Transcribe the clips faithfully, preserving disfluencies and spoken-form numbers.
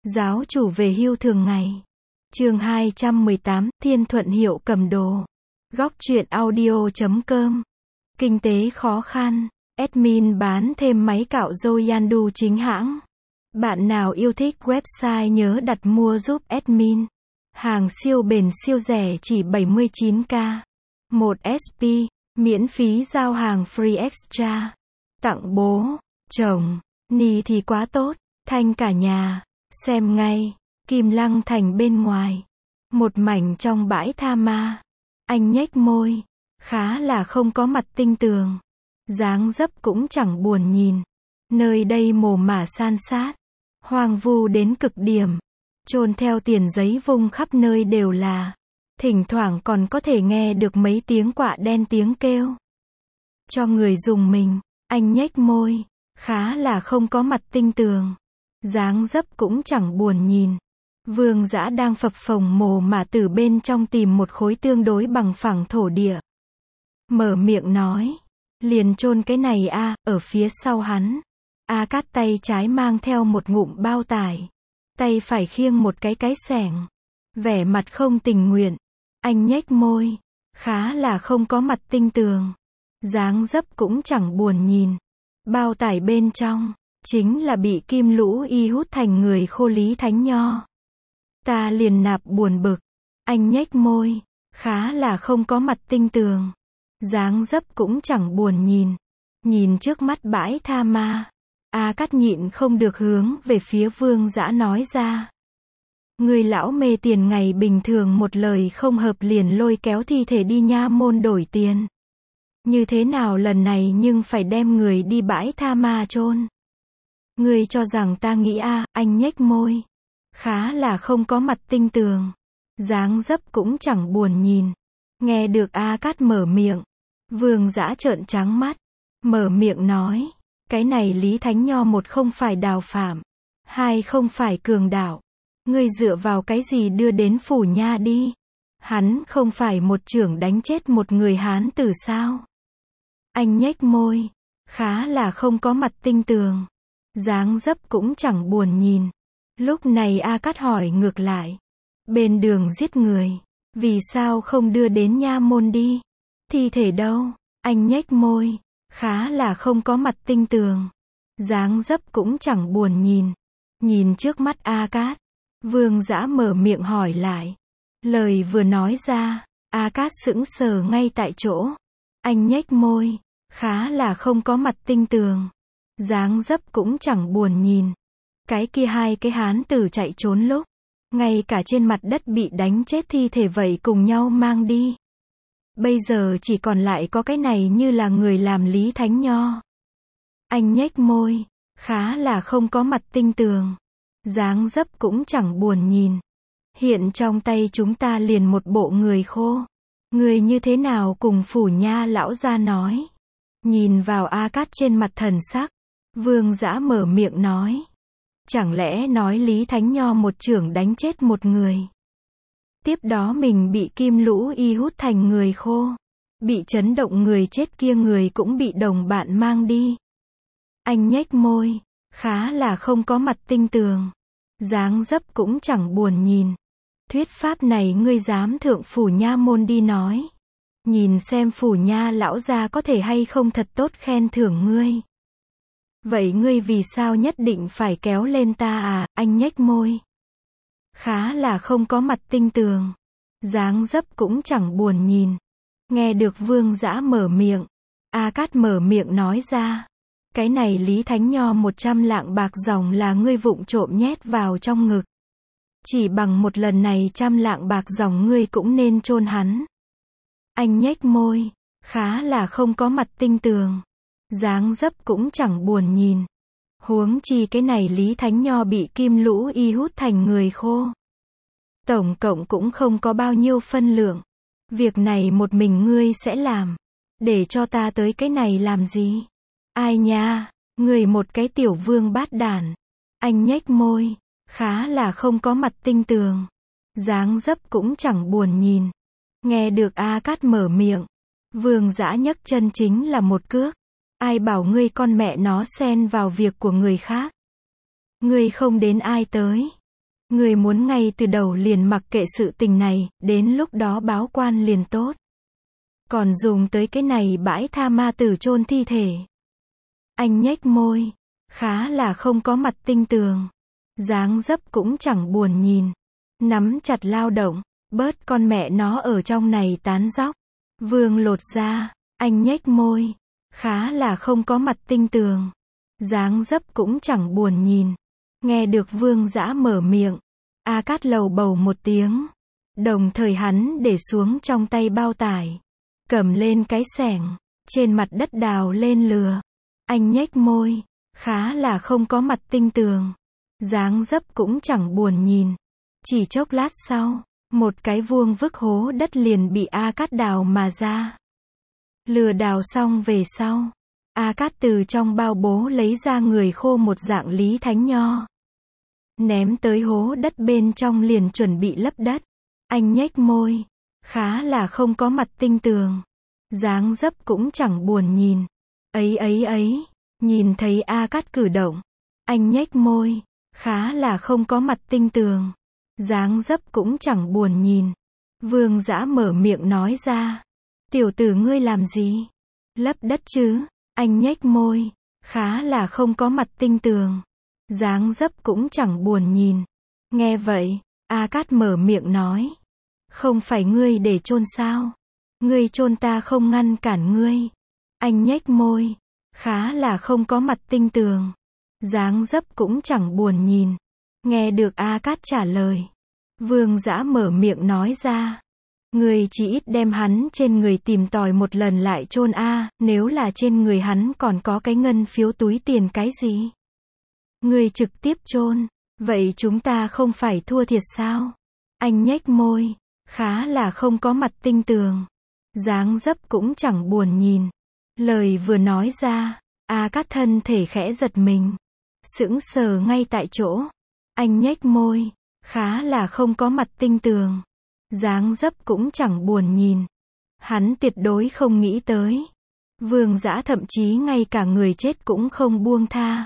Giáo chủ về hưu thường ngày. Chương hai trăm mười tám, Thiên Thuận Hiệu cầm đồ. Góc truyện audio chấm com. Kinh tế khó khăn. Admin bán thêm máy cạo râu Yandu chính hãng. Bạn nào yêu thích website nhớ đặt mua giúp admin. Hàng siêu bền siêu rẻ chỉ bảy mươi chín k. một ét pê, miễn phí giao hàng free extra. Tặng bố, chồng, ni thì quá tốt, thanh cả nhà. Xem ngay, Kim Lăng Thành bên ngoài. Một mảnh trong bãi tha ma. Anh nhếch môi, khá là không có mặt tinh tường. Dáng dấp cũng chẳng buồn nhìn. Nơi đây mồ mả san sát. Hoang vu đến cực điểm. Chôn theo tiền giấy vung khắp nơi đều là. Thỉnh thoảng còn có thể nghe được mấy tiếng quạ đen tiếng kêu. Cho người dùng mình, anh nhếch môi, khá là không có mặt tinh tường. Dáng dấp cũng chẳng buồn nhìn. Vương Dã đang phập phồng mồ mả từ bên trong tìm một khối tương đối bằng phẳng thổ địa. Mở miệng nói, liền chôn cái này a, ở phía sau hắn. A Cát tay trái mang theo một ngụm bao tải, tay phải khiêng một cái cái xẻng, vẻ mặt không tình nguyện. Anh nhếch môi, khá là không có mặt tinh tường. Dáng dấp cũng chẳng buồn nhìn. Bao tải bên trong chính là bị Kim Lũ Y hút thành người khô Lý Thánh Nho. Ta liền nạp buồn bực. Anh nhếch môi, khá là không có mặt tinh tường. Dáng dấp cũng chẳng buồn nhìn. Nhìn trước mắt bãi tha ma, A Cát nhịn không được hướng về phía Vương Dã nói ra. Người lão mê tiền ngày bình thường một lời không hợp liền lôi kéo thi thể đi nha môn đổi tiền. Như thế nào lần này nhưng phải đem người đi bãi tha ma chôn? Ngươi cho rằng ta nghĩ a? À, anh nhếch môi. Khá là không có mặt tinh tường. Dáng dấp cũng chẳng buồn nhìn. Nghe được A Cát mở miệng. Vương Dã trợn trắng mắt. Mở miệng nói. Cái này Lý Thánh Nho một không phải đào phạm. Hai không phải cường đạo. Ngươi dựa vào cái gì đưa đến phủ nha đi? Hắn không phải một chưởng đánh chết một người Hán tử sao? Anh nhếch môi. Khá là không có mặt tinh tường. Dáng dấp cũng chẳng buồn nhìn. Lúc này A Cát hỏi ngược lại. Bên đường giết người, vì sao không đưa đến nha môn đi? Thi thể đâu? Anh nhếch môi. Khá là không có mặt tinh tường. Dáng dấp cũng chẳng buồn nhìn. Nhìn trước mắt A Cát, Vương Dã mở miệng hỏi lại. Lời vừa nói ra, A Cát sững sờ ngay tại chỗ. Anh nhếch môi. Khá là không có mặt tinh tường. Dáng dấp cũng chẳng buồn nhìn. Cái kia hai cái hán tử chạy trốn lúc, ngay cả trên mặt đất bị đánh chết thi thể vậy cùng nhau mang đi. Bây giờ chỉ còn lại có cái này như là người làm Lý Thánh Nho. Anh nhếch môi. Khá là không có mặt tinh tường. Dáng dấp cũng chẳng buồn nhìn. Hiện trong tay chúng ta liền một bộ người khô. Người như thế nào cùng phủ nha lão gia nói. Nhìn vào A Cát trên mặt thần sắc, Vương Dã mở miệng nói. Chẳng lẽ nói Lý Thánh Nho một chưởng đánh chết một người. Tiếp đó mình bị Kim Lũ Y hút thành người khô. Bị chấn động người chết kia người cũng bị đồng bạn mang đi. Anh nhếch môi. Khá là không có mặt tinh tường. Dáng dấp cũng chẳng buồn nhìn. Thuyết pháp này ngươi dám thượng phủ nha môn đi nói. Nhìn xem phủ nha lão gia có thể hay không thật tốt khen thưởng ngươi. Vậy ngươi vì sao nhất định phải kéo lên ta à? Anh nhếch môi. Khá là không có mặt tinh tường. Dáng dấp cũng chẳng buồn nhìn. Nghe được Vương Dã mở miệng, A Cát mở miệng nói ra. Cái này Lý Thánh Nho một trăm lạng bạc dòng là ngươi vụng trộm nhét vào trong ngực. Chỉ bằng một lần này trăm lạng bạc dòng ngươi cũng nên chôn hắn. Anh nhếch môi. Khá là không có mặt tinh tường. Dáng dấp cũng chẳng buồn nhìn. Huống chi cái này Lý Thánh Nho bị Kim Lũ Y hút thành người khô. Tổng cộng cũng không có bao nhiêu phân lượng. Việc này một mình ngươi sẽ làm. Để cho ta tới cái này làm gì? Ai nha, ngươi một cái tiểu vương bát đản. Anh nhếch môi. Khá là không có mặt tinh tường. Dáng dấp cũng chẳng buồn nhìn. Nghe được A Cát mở miệng, Vương Dã nhấc chân chính là một cước. Ai bảo ngươi con mẹ nó xen vào việc của người khác. Ngươi không đến ai tới. Ngươi muốn ngay từ đầu liền mặc kệ sự tình này, đến lúc đó báo quan liền tốt. Còn dùng tới cái này bãi tha ma tử chôn thi thể. Anh nhếch môi, khá là không có mặt tinh tường. Dáng dấp cũng chẳng buồn nhìn. Nắm chặt lao động, bớt con mẹ nó ở trong này tán dóc. Vương lột ra, anh nhếch môi, khá là không có mặt tinh tường. Dáng dấp cũng chẳng buồn nhìn. Nghe được Vương Dã mở miệng, A Cát lầu bầu một tiếng. Đồng thời hắn để xuống trong tay bao tải. Cầm lên cái xẻng, trên mặt đất đào lên lừa. Anh nhếch môi, khá là không có mặt tinh tường. Dáng dấp cũng chẳng buồn nhìn. Chỉ chốc lát sau, một cái vuông vức hố đất liền bị A Cát đào mà ra. Lừa đào xong về sau, A Cát từ trong bao bố lấy ra người khô một dạng Lý Thánh Nho. Ném tới hố đất bên trong liền chuẩn bị lấp đất. Anh nhếch môi, khá là không có mặt tinh tường. Dáng dấp cũng chẳng buồn nhìn. Ấy ấy ấy, nhìn thấy A Cát cử động. Anh nhếch môi, khá là không có mặt tinh tường. Dáng dấp cũng chẳng buồn nhìn. Vương Dã mở miệng nói ra. Tiểu tử ngươi làm gì? Lấp đất chứ? Anh nhếch môi, khá là không có mặt tinh tường. Dáng dấp cũng chẳng buồn nhìn. Nghe vậy, A Cát mở miệng nói. Không phải ngươi để chôn sao? Ngươi chôn ta không ngăn cản ngươi. Anh nhếch môi, khá là không có mặt tinh tường. Dáng dấp cũng chẳng buồn nhìn. Nghe được A Cát trả lời, Vương Dã mở miệng nói ra. Ngươi chỉ ít đem hắn trên người tìm tòi một lần lại chôn a, nếu là trên người hắn còn có cái ngân phiếu túi tiền cái gì. Ngươi trực tiếp chôn, vậy chúng ta không phải thua thiệt sao? Anh nhếch môi, khá là không có mặt tinh tường. Dáng dấp cũng chẳng buồn nhìn. Lời vừa nói ra, A Cát thân thể khẽ giật mình. Sững sờ ngay tại chỗ. Anh nhếch môi, khá là không có mặt tinh tường. Dáng dấp cũng chẳng buồn nhìn. Hắn tuyệt đối không nghĩ tới. Vương Dã thậm chí ngay cả người chết cũng không buông tha.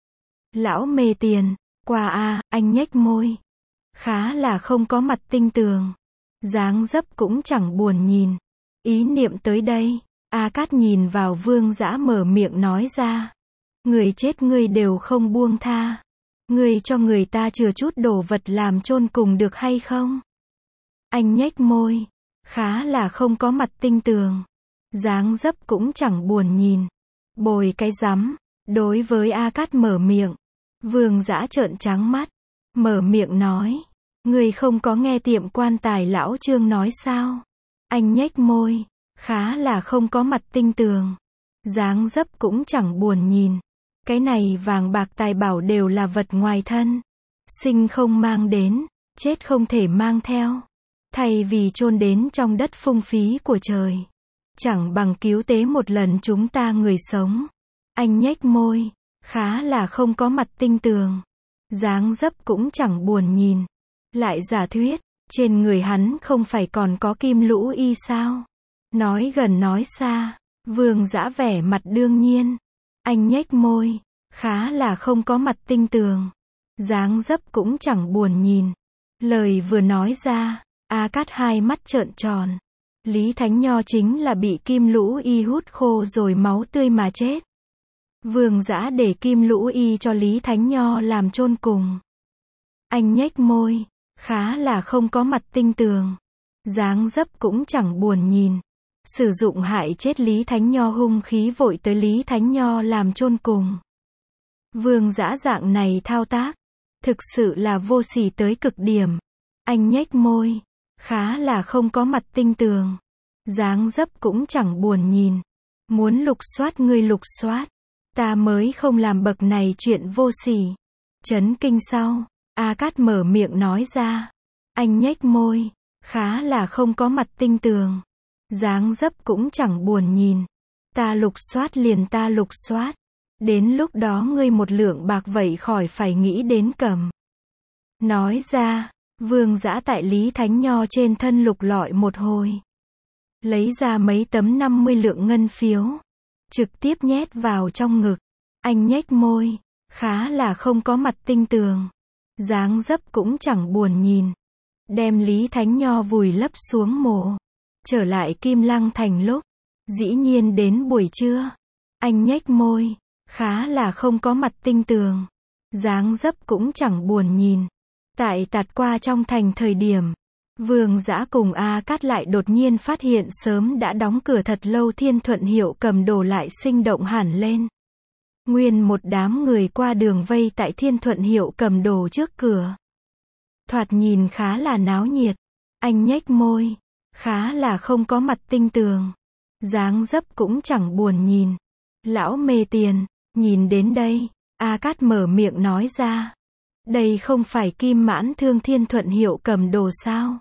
Lão mê tiền, qua a, anh nhếch môi. Khá là không có mặt tinh tường. Dáng dấp cũng chẳng buồn nhìn. Ý niệm tới đây, A Cát nhìn vào Vương Dã mở miệng nói ra. Người chết ngươi đều không buông tha. Ngươi cho người ta chừa chút đồ vật làm chôn cùng được hay không? Anh nhếch môi, khá là không có mặt tinh tường. Dáng dấp cũng chẳng buồn nhìn. Bồi cái rắm, đối với A Cát mở miệng. Vương Dã trợn trắng mắt, mở miệng nói. Ngươi không có nghe tiệm quan tài lão Trương nói sao? Anh nhếch môi, khá là không có mặt tinh tường. Dáng dấp cũng chẳng buồn nhìn. Cái này vàng bạc tài bảo đều là vật ngoài thân. Sinh không mang đến, chết không thể mang theo. Thay vì chôn đến trong đất phung phí của trời, chẳng bằng cứu tế một lần chúng ta người sống. Anh nhếch môi, khá là không có mặt tinh tường. Dáng dấp cũng chẳng buồn nhìn. Lại giả thuyết, trên người hắn không phải còn có kim lũ y sao? Nói gần nói xa, Vương Dã vẻ mặt đương nhiên. Anh nhếch môi, khá là không có mặt tinh tường. Dáng dấp cũng chẳng buồn nhìn. Lời vừa nói ra, A Cát hai mắt trợn tròn. Lý Thánh Nho chính là bị kim lũ y hút khô rồi máu tươi mà chết. Vương Dã để kim lũ y cho Lý Thánh Nho làm chôn cùng. Anh nhếch môi, khá là không có mặt tinh tường. Dáng dấp cũng chẳng buồn nhìn. Sử dụng hại chết Lý Thánh Nho hung khí vội tới Lý Thánh Nho làm chôn cùng. Vương Dã dạng này thao tác, thực sự là vô sỉ tới cực điểm. Anh nhếch môi, khá là không có mặt tinh tường. Dáng dấp cũng chẳng buồn nhìn. Muốn lục soát ngươi lục soát. Ta mới không làm bậc này chuyện vô sỉ. Chấn kinh sau, A Cát mở miệng nói ra. Anh nhếch môi, khá là không có mặt tinh tường. Dáng dấp cũng chẳng buồn nhìn. Ta lục soát liền ta lục soát. Đến lúc đó ngươi một lượng bạc vậy khỏi phải nghĩ đến cầm. Nói ra, Vương Dã tại Lý Thánh Nho trên thân lục lọi một hồi. Lấy ra mấy tấm năm mươi lượng ngân phiếu. Trực tiếp nhét vào trong ngực. Anh nhếch môi, khá là không có mặt tinh tường. dáng dấp cũng chẳng buồn nhìn. Đem Lý Thánh Nho vùi lấp xuống mộ. Trở lại Kim Lăng Thành lúc, dĩ nhiên đến buổi trưa. Anh nhếch môi, khá là không có mặt tinh tường. Dáng dấp cũng chẳng buồn nhìn. Tại tạt qua trong thành thời điểm, Vương Dã cùng A Cát lại đột nhiên phát hiện sớm đã đóng cửa thật lâu Thiên Thuận Hiệu Cầm Đồ lại sinh động hẳn lên. Nguyên một đám người qua đường vây tại Thiên Thuận Hiệu Cầm Đồ trước cửa. Thoạt nhìn khá là náo nhiệt. Anh nhếch môi, khá là không có mặt tinh tường. Dáng dấp cũng chẳng buồn nhìn. Lão mê tiền, nhìn đến đây, A Cát mở miệng nói ra. Đây không phải Kim Mãn Thương Thiên Thuận Hiệu Cầm Đồ sao?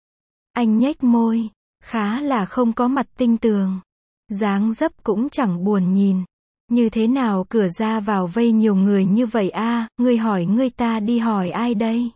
Anh nhếch môi, khá là không có mặt tinh tường. Dáng dấp cũng chẳng buồn nhìn. Như thế nào cửa ra vào vây nhiều người như vậy a, ngươi hỏi ngươi ta đi hỏi ai đây?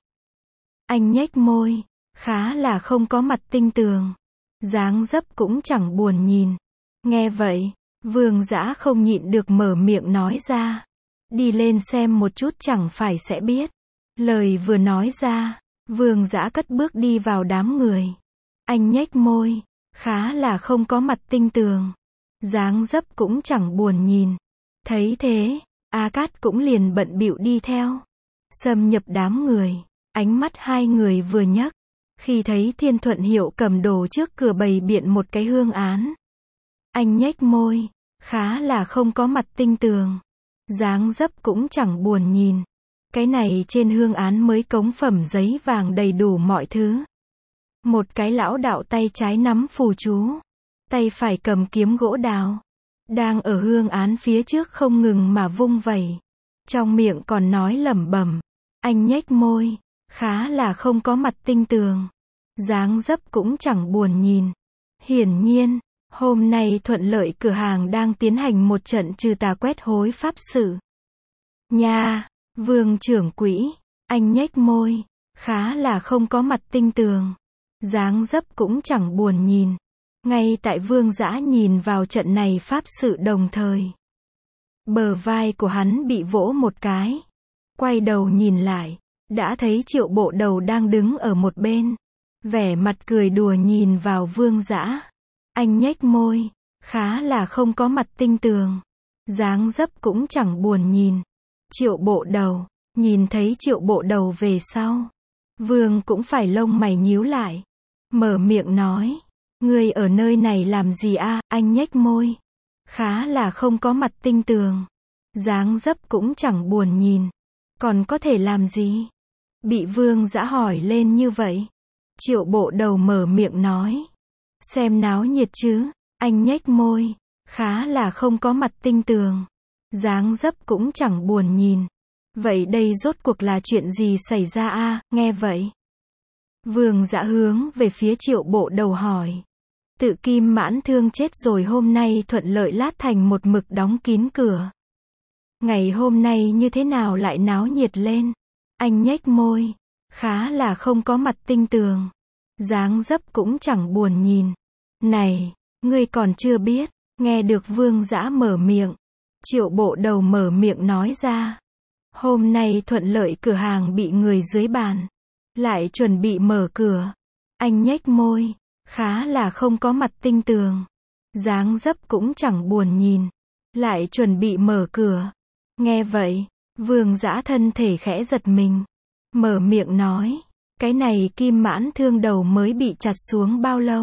Anh nhếch môi, khá là không có mặt tinh tường. Dáng dấp cũng chẳng buồn nhìn. Nghe vậy, Vương Dã không nhịn được mở miệng nói ra. Đi lên xem một chút chẳng phải sẽ biết. Lời vừa nói ra, Vương Dã cất bước đi vào đám người. Anh nhếch môi, khá là không có mặt tinh tường. Dáng dấp cũng chẳng buồn nhìn. Thấy thế, A Cát cũng liền bận bịu đi theo. Xâm nhập đám người, ánh mắt hai người vừa nhấc. Khi thấy Thiên Thuận Hiệu Cầm Đồ trước cửa bày biện một cái hương án. Anh nhếch môi, khá là không có mặt tinh tường. Dáng dấp cũng chẳng buồn nhìn. Cái này trên hương án mới cống phẩm giấy vàng đầy đủ mọi thứ. Một cái lão đạo tay trái nắm phù chú, tay phải cầm kiếm gỗ đào, đang ở hương án phía trước không ngừng mà vung vẩy. Trong miệng còn nói lẩm bẩm. Anh nhếch môi, khá là không có mặt tinh tường. Dáng dấp cũng chẳng buồn nhìn. Hiển nhiên, hôm nay thuận lợi cửa hàng đang tiến hành một trận trừ tà quét hối pháp sự. Nha, Vương trưởng quỹ, anh nhếch môi, khá là không có mặt tinh tường. Dáng dấp cũng chẳng buồn nhìn. Ngay tại Vương Dã nhìn vào trận này pháp sự đồng thời, bờ vai của hắn bị vỗ một cái. Quay đầu nhìn lại, đã thấy Triệu Bộ Đầu đang đứng ở một bên, vẻ mặt cười đùa nhìn vào Vương Dã. Anh nhếch môi, khá là không có mặt tinh tường. Dáng dấp cũng chẳng buồn nhìn. Triệu Bộ Đầu, nhìn thấy Triệu Bộ Đầu về sau, Vương cũng phải lông mày nhíu lại. Mở miệng nói, ngươi ở nơi này làm gì a? Anh nhếch môi, khá là không có mặt tinh tường. Dáng dấp cũng chẳng buồn nhìn. Còn có thể làm gì? Bị Vương Dã hỏi lên như vậy, Triệu Bộ Đầu mở miệng nói, xem náo nhiệt chứ. Anh nhếch môi, khá là không có mặt tinh tường. Dáng dấp cũng chẳng buồn nhìn. Vậy đây rốt cuộc là chuyện gì xảy ra a? Nghe vậy, Vương Dã hướng về phía Triệu Bộ Đầu hỏi. Tự Kim Mãn Thương chết rồi hôm nay thuận lợi lát thành một mực đóng kín cửa. Ngày hôm nay như thế nào lại náo nhiệt lên? Anh nhếch môi, khá là không có mặt tinh tường. Dáng dấp cũng chẳng buồn nhìn. Này, ngươi còn chưa biết. Nghe được Vương Dã mở miệng, Triệu Bộ Đầu mở miệng nói ra. Hôm nay thuận lợi cửa hàng bị người dưới bàn, lại chuẩn bị mở cửa. Anh nhếch môi, khá là không có mặt tinh tường. Dáng dấp cũng chẳng buồn nhìn. Lại chuẩn bị mở cửa. Nghe vậy, Vương Dã thân thể khẽ giật mình. Mở miệng nói, cái này Kim Mãn Thương đầu mới bị chặt xuống bao lâu?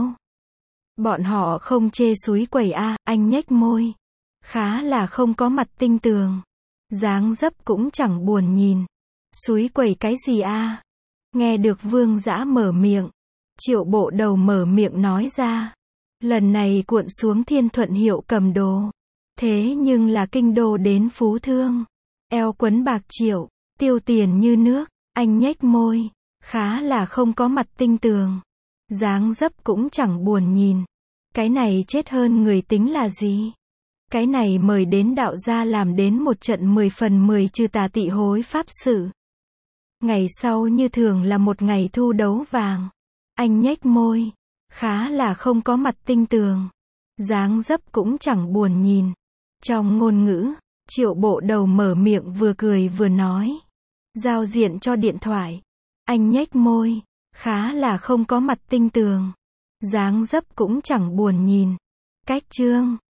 Bọn họ không chê xúi quẩy a? À, anh nhếch môi, khá là không có mặt tinh tường. Dáng dấp cũng chẳng buồn nhìn. Xúi quẩy cái gì a? À? Nghe được Vương Dã mở miệng, Triệu Bộ Đầu mở miệng nói ra. Lần này cuộn xuống Thiên Thuận Hiệu Cầm Đồ. Thế nhưng là kinh đô đến Phú Thương. Eo quấn bạc triệu, tiêu tiền như nước. Anh nhếch môi, khá là không có mặt tinh tường. Dáng dấp cũng chẳng buồn nhìn. Cái này chết hơn người tính là gì? Cái này mời đến đạo gia làm đến một trận mười phần mười trừ tà tị hối pháp sự. Ngày sau như thường là một ngày thu đấu vàng. Anh nhếch môi, khá là không có mặt tinh tường. Dáng dấp cũng chẳng buồn nhìn. Trong ngôn ngữ, Triệu Bộ Đầu mở miệng vừa cười vừa nói. Giao diện cho điện thoại. Anh nhếch môi. Khá là không có mặt tinh tường. Dáng dấp cũng chẳng buồn nhìn. Cách chương.